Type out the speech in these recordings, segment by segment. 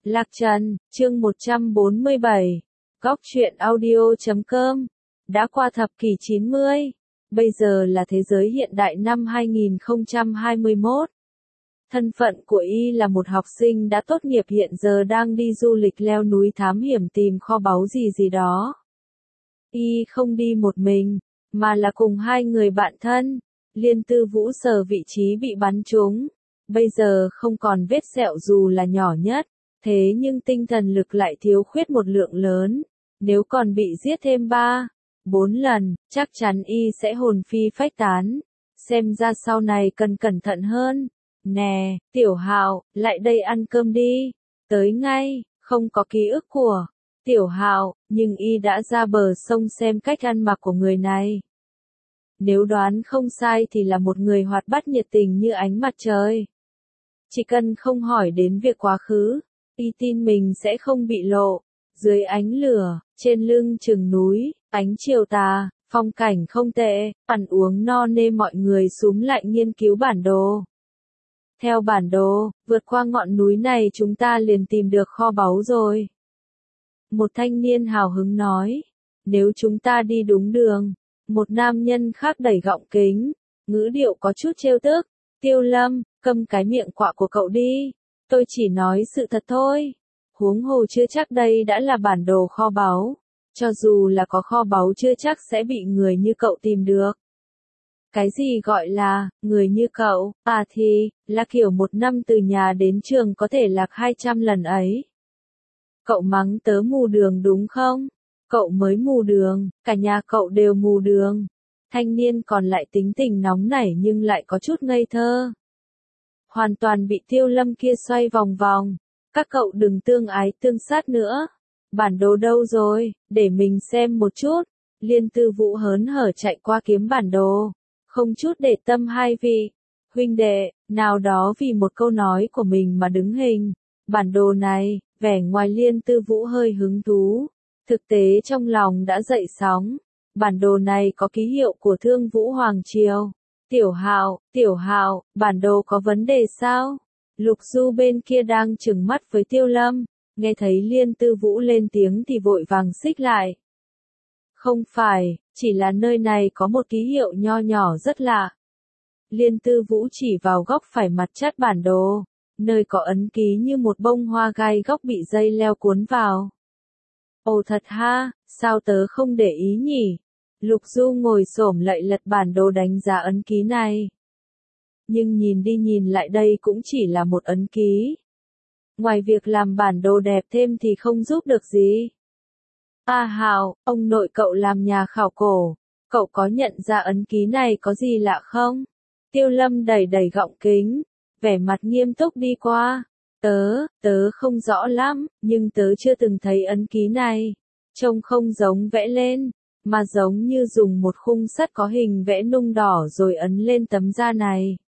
Lạc Trần, chương 147. Góc truyện audio.com. Đã qua thập kỷ 90, bây giờ là thế giới hiện đại năm 2021. Thân phận của y là một học sinh đã tốt nghiệp hiện giờ đang đi du lịch leo núi thám hiểm tìm kho báu gì đó. Y không đi một mình, mà là cùng hai người bạn thân. Liên Tư Vũ sờ vị trí bị bắn trúng. Bây giờ không còn vết sẹo dù là nhỏ nhất, thế nhưng tinh thần lực lại thiếu khuyết một lượng lớn. Nếu còn bị giết thêm 3-4 lần, chắc chắn y sẽ hồn phi phách tán. Xem ra sau này cần cẩn thận hơn. Nè, Tiểu Hạo, lại đây ăn cơm đi. Tới ngay, không có ký ức của Tiểu Hạo, nhưng y đã ra bờ sông xem cách ăn mặc của người này. Nếu đoán không sai thì là một người hoạt bát nhiệt tình như ánh mặt trời. Chỉ cần không hỏi đến việc quá khứ, y tin mình sẽ không bị lộ. Dưới ánh lửa, trên lưng chừng núi, ánh chiều tà, phong cảnh không tệ, ăn uống no nê mọi người xúm lại nghiên cứu bản đồ. Theo bản đồ, vượt qua ngọn núi này chúng ta liền tìm được kho báu rồi. Một thanh niên hào hứng nói, nếu chúng ta đi đúng đường. Một nam nhân khác đẩy gọng kính, ngữ điệu có chút trêu tức. Tiêu Lâm, câm cái miệng quạ của cậu đi. Tôi chỉ nói sự thật thôi. Huống hồ chưa chắc đây đã là bản đồ kho báu. Cho dù là có kho báu chưa chắc sẽ bị người như cậu tìm được. Cái gì gọi là, người như cậu, thì, là kiểu một năm từ nhà đến trường có thể lạc 200 lần ấy. Cậu mắng tớ mù đường đúng không? Cậu mới mù đường, cả nhà cậu đều mù đường. Thanh niên còn lại tính tình nóng nảy nhưng lại có chút ngây thơ. Hoàn toàn bị Tiêu Lâm kia xoay vòng vòng. Các cậu đừng tương ái tương sát nữa. Bản đồ đâu rồi, để mình xem một chút. Liên Tư Vũ hớn hở chạy qua kiếm bản đồ. Không chút để tâm hai vị huynh đệ, nào đó vì một câu nói của mình mà đứng hình. Bản đồ này, vẻ ngoài Liên Tư Vũ hơi hứng thú. Thực tế trong lòng đã dậy sóng. Bản đồ này có ký hiệu của Thương Vũ Hoàng Triều. Tiểu Hạo, bản đồ có vấn đề sao? Lục Du bên kia đang trừng mắt với Tiêu Lâm. Nghe thấy Liên Tư Vũ lên tiếng thì vội vàng xích lại. Không phải, chỉ là nơi này có một ký hiệu nho nhỏ rất lạ. Liên Tư Vũ chỉ vào góc phải mặt chát bản đồ. Nơi có ấn ký như một bông hoa gai góc bị dây leo cuốn vào. Ồ thật ha, sao tớ không để ý nhỉ? Lục Du ngồi xổm lại lật bản đồ đánh giá ấn ký này. Nhưng nhìn đi nhìn lại đây cũng chỉ là một ấn ký. Ngoài việc làm bản đồ đẹp thêm thì không giúp được gì. Hạo, ông nội cậu làm nhà khảo cổ. Cậu có nhận ra ấn ký này có gì lạ không? Tiêu Lâm đẩy gọng kính, vẻ mặt nghiêm túc đi qua. Tớ không rõ lắm, nhưng tớ chưa từng thấy ấn ký này. Trông không giống vẽ lên, mà giống như dùng một khung sắt có hình vẽ nung đỏ rồi ấn lên tấm da này.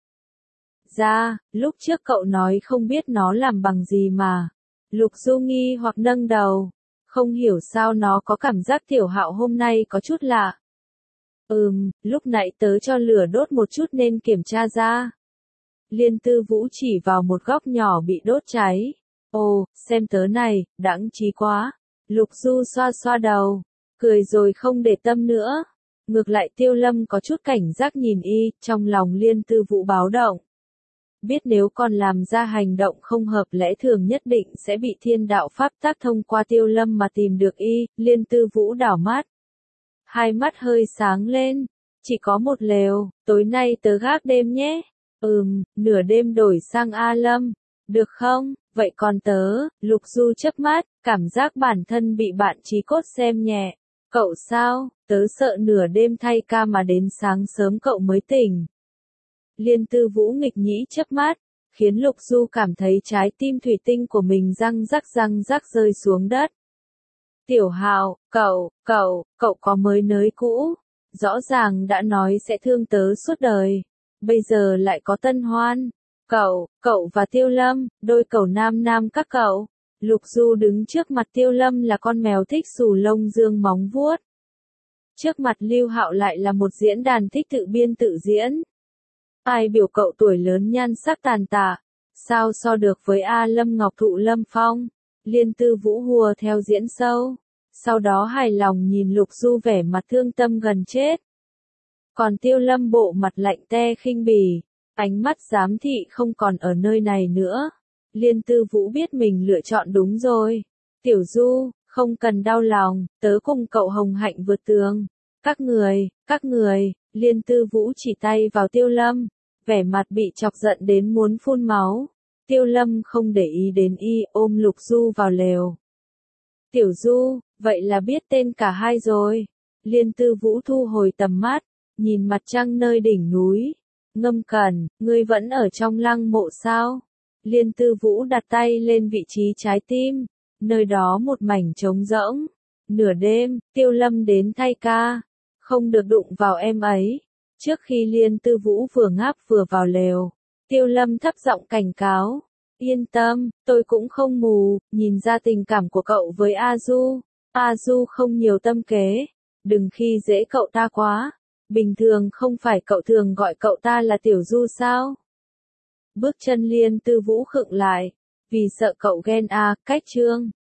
Lúc trước cậu nói không biết nó làm bằng gì mà. Lục Du nghi hoặc nâng đầu. Không hiểu sao nó có cảm giác Tiểu Hạo hôm nay có chút lạ. Lúc nãy tớ cho lửa đốt một chút nên kiểm tra ra. Liên Tư Vũ chỉ vào một góc nhỏ bị đốt cháy. Ồ, xem tớ này, đãng trí quá. Lục Du xoa xoa đầu, cười rồi không để tâm nữa. Ngược lại Tiêu Lâm có chút cảnh giác nhìn y, trong lòng Liên Tư Vũ báo động. Biết nếu còn làm ra hành động không hợp lẽ thường nhất định sẽ bị thiên đạo pháp tác thông qua Tiêu Lâm mà tìm được y. Liên Tư Vũ đảo mắt. Hai mắt hơi sáng lên. Chỉ có một lều, tối nay tớ gác đêm nhé. Nửa đêm đổi sang A Lâm. Được không? Vậy còn tớ, Lục Du chớp mắt, cảm giác bản thân bị bạn chí cốt xem nhẹ. Cậu sao? Tớ sợ nửa đêm thay ca mà đến sáng sớm cậu mới tỉnh. Liên Tư Vũ nghịch nhĩ chớp mắt, khiến Lục Du cảm thấy trái tim thủy tinh của mình răng rắc rơi xuống đất. Tiểu Hạo, cậu có mới nới cũ. Rõ ràng đã nói sẽ thương tớ suốt đời. Bây giờ lại có tân hoan. Cậu và Tiêu Lâm, đôi cẩu nam các cậu. Lục Du đứng trước mặt Tiêu Lâm là con mèo thích xù lông dương móng vuốt. Trước mặt Lưu Hạo lại là một diễn đàn thích tự biên tự diễn. Ai biểu cậu tuổi lớn nhan sắc tàn tạ, sao so được với A Lâm Ngọc Thụ Lâm Phong. Liên Tư Vũ hùa theo diễn sâu. Sau đó hài lòng nhìn Lục Du vẻ mặt thương tâm gần chết. Còn Tiêu Lâm bộ mặt lạnh te khinh bỉ, ánh mắt giám thị không còn ở nơi này nữa. Liên Tư Vũ biết mình lựa chọn đúng rồi. Tiểu Du, không cần đau lòng, tớ cùng cậu hồng hạnh vượt tường. Các người, Liên Tư Vũ chỉ tay vào Tiêu Lâm, vẻ mặt bị chọc giận đến muốn phun máu. Tiêu Lâm không để ý đến y, ôm Lục Du vào lều. Tiểu Du, vậy là biết tên cả hai rồi. Liên Tư Vũ thu hồi tầm mắt, nhìn mặt trăng nơi đỉnh núi. Ngâm Cẩn, ngươi vẫn ở trong lăng mộ sao? Liên Tư Vũ đặt tay lên vị trí trái tim, nơi đó một mảnh trống rỗng. Nửa đêm, Tiêu Lâm đến thay ca, không được đụng vào em ấy. Trước khi Liên Tư Vũ vừa ngáp vừa vào lều, Tiêu Lâm thấp giọng cảnh cáo. Yên tâm, tôi cũng không mù, nhìn ra tình cảm của cậu với A Du. A Du không nhiều tâm kế, đừng khi dễ cậu ta quá. Bình thường không phải cậu thường gọi cậu ta là Tiểu Du sao? Bước chân Liên Tư Vũ khựng lại, vì sợ cậu ghen à, cách chương.